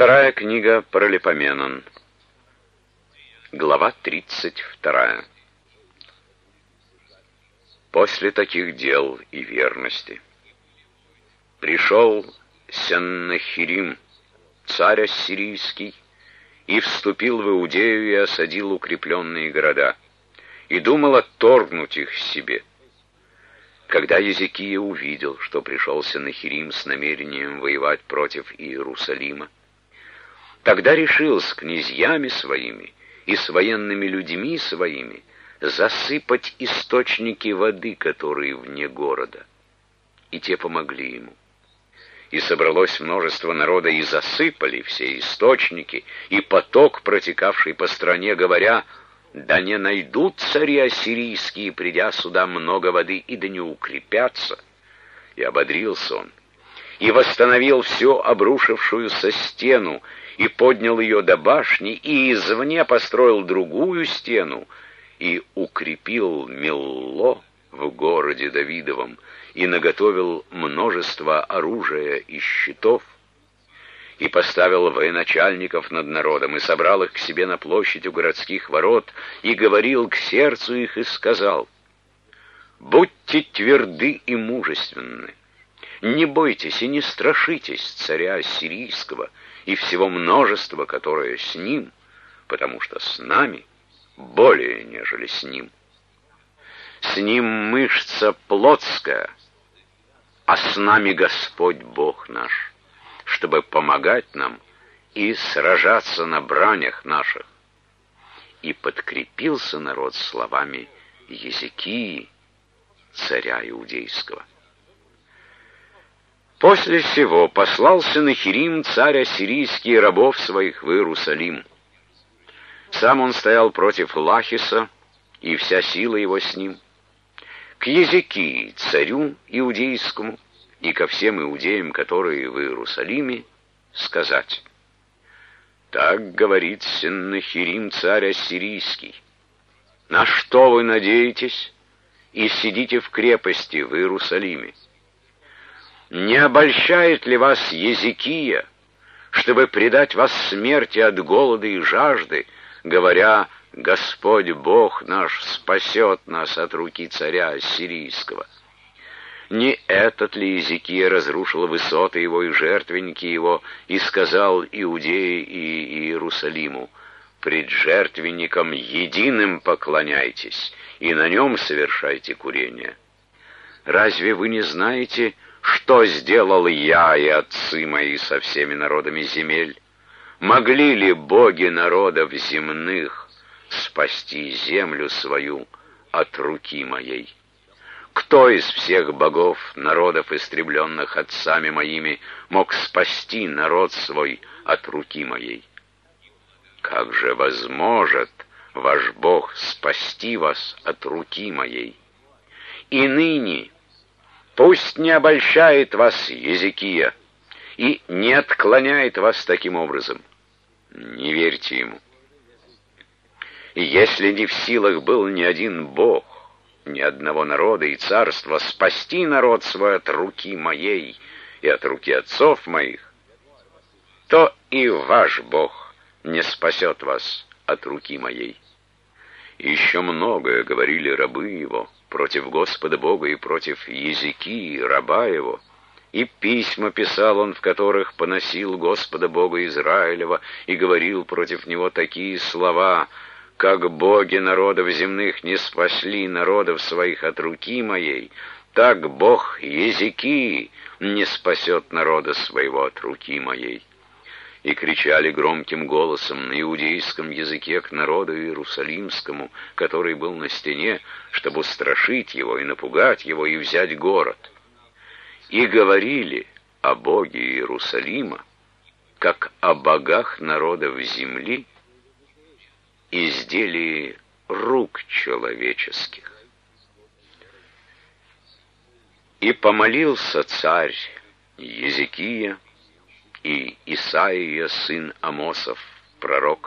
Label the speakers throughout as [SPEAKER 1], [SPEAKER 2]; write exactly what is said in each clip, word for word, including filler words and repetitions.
[SPEAKER 1] Вторая книга Паралипоменон. Глава тридцать вторая. После таких дел и верности пришел Сеннахирим, царь ассирийский, и вступил в Иудею и осадил укрепленные города, и думал отторгнуть их себе. Когда Езекия увидел, что пришел Сеннахирим с намерением воевать против Иерусалима, тогда решил с князьями своими и с военными людьми своими засыпать источники воды, которые вне города. И те помогли ему. И собралось множество народа, и засыпали все источники, и поток, протекавший по стране, говоря: «Да не найдут цари ассирийские, придя сюда, много воды, и да не укрепятся». И ободрился он, и восстановил всю обрушившуюся стену, и поднял ее до башни, и извне построил другую стену, и укрепил Милло в городе Давидовом, и наготовил множество оружия и щитов, и поставил военачальников над народом, и собрал их к себе на площадь у городских ворот, и говорил к сердцу их, и сказал: «Будьте тверды и мужественны, не бойтесь и не страшитесь царя ассирийского и всего множества, которое с ним, потому что с нами более, нежели с ним. С ним мышца плотская, а с нами Господь Бог наш, чтобы помогать нам и сражаться на бранях наших». И подкрепился народ словами Езекии, царя иудейского. После сего послал Сеннахирим, царь ассирийский, рабов своих в Иерусалим. Сам он стоял против Лахиса, и вся сила его с ним, к Езекии, царю иудейскому, и ко всем иудеям, которые в Иерусалиме, сказать: «Так говорит Сеннахирим, царь ассирийский: на что вы надеетесь и сидите в крепости в Иерусалиме? Не обольщает ли вас Езекия, чтобы предать вас смерти от голода и жажды, говоря: Господь Бог наш спасет нас от руки царя ассирийского? Не этот ли Езекия разрушил высоты его и жертвенники его, и сказал Иудее и Иерусалиму: пред жертвенником единым поклоняйтесь, и на нем совершайте курение? Разве вы не знаете, что сделал я и отцы мои со всеми народами земель? Могли ли боги народов земных спасти землю свою от руки моей? Кто из всех богов народов, истребленных отцами моими, мог спасти народ свой от руки моей? Как же возможет ваш Бог спасти вас от руки моей? И ныне пусть не обольщает вас Езекия и не отклоняет вас таким образом. Не верьте ему. И если не в силах был ни один Бог, ни одного народа и царства спасти народ свой от руки моей и от руки отцов моих, то и ваш Бог не спасет вас от руки моей». И еще многое говорили рабы его против Господа Бога и против Езекии, раба его. И письма писал он, в которых поносил Господа Бога Израилева, и говорил против него такие слова: «Как боги народов земных не спасли народов своих от руки моей, так Бог Езекии не спасет народа своего от руки моей». И кричали громким голосом на иудейском языке к народу иерусалимскому, который был на стене, чтобы устрашить его и напугать его и взять город. И говорили о Боге Иерусалима, как о богах народов земли, изделии рук человеческих. И помолился царь Езекия и Исаия, сын Амосов, пророк,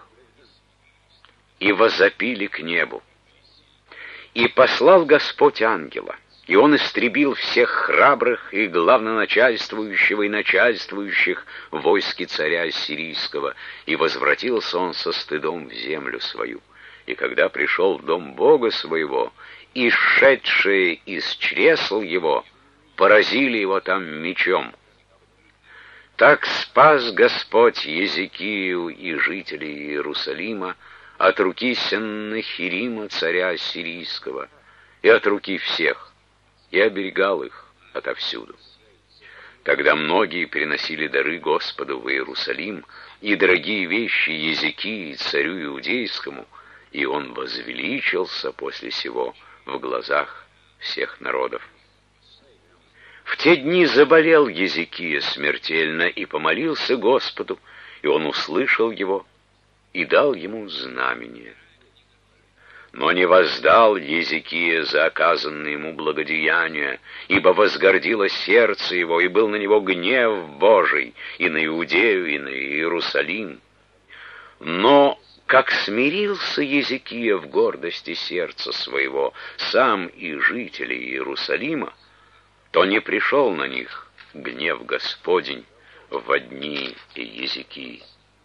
[SPEAKER 1] и возопили к небу. И послал Господь ангела, И он истребил всех храбрых и главноначальствующего и начальствующих в войске царя Ассирийского, и возвратился он со стыдом в землю свою. И когда пришел в дом Бога своего, и шедшие из чресл его поразили его там мечом. Так спас Господь Езекию и жителей Иерусалима от руки Сеннахирима, царя Ассирийского, и от руки всех, и оберегал их отовсюду. Тогда многие переносили дары Господу в Иерусалим и дорогие вещи Езекии, царю иудейскому, и он возвеличился после сего в глазах всех народов. В те дни заболел Езекия смертельно и помолился Господу, и он услышал его и дал ему знамение. Но не воздал Езекия за оказанное ему благодеяние, ибо возгордило сердце его, и был на него гнев Божий и на Иудею, и на Иерусалим. Но как смирился Езекия в гордости сердца своего, сам и жители Иерусалима, то не пришел на них гнев Господень во дни Езекии.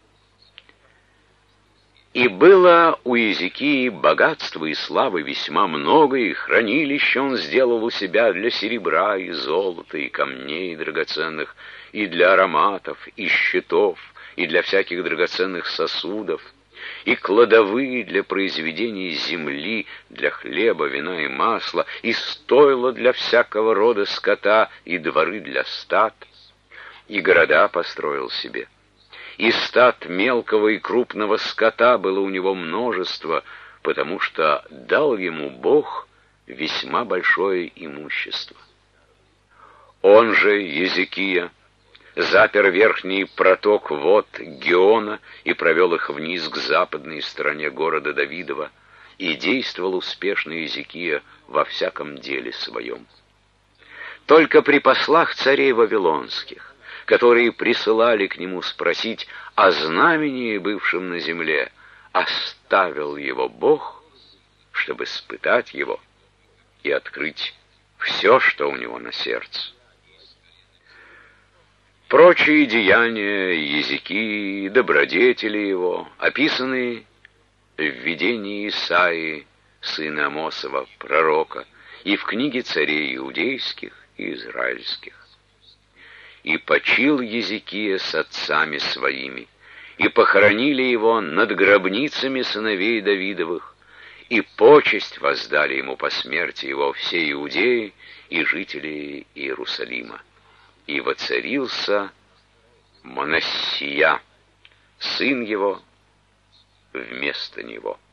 [SPEAKER 1] И было у Езекии богатства и славы весьма много, и хранилище он сделал у себя для серебра и золота, и камней драгоценных, и для ароматов, и щитов, и для всяких драгоценных сосудов, и кладовые для произведения земли, для хлеба, вина и масла, и стойла для всякого рода скота, и дворы для стад, и города построил себе. И стад мелкого и крупного скота было у него множество, потому что дал ему Бог весьма большое имущество. Он же, Езекия, запер верхний проток вод Геона и провел их вниз к западной стороне города Давидова, и действовал успешно Езекия во всяком деле своем. Только при послах царей вавилонских, которые присылали к нему спросить о знамении, бывшем на земле, оставил его Бог, чтобы испытать его и открыть все, что у него на сердце. Прочие деяния Езекии, добродетели его, описаны в видении Исаии, сына Амосова, пророка, и в книге царей иудейских и израильских. И почил Езекия с отцами своими, и похоронили его над гробницами сыновей Давидовых, и почесть воздали ему по смерти его все иудеи и жители Иерусалима. И воцарился Манассия, сын его, вместо него.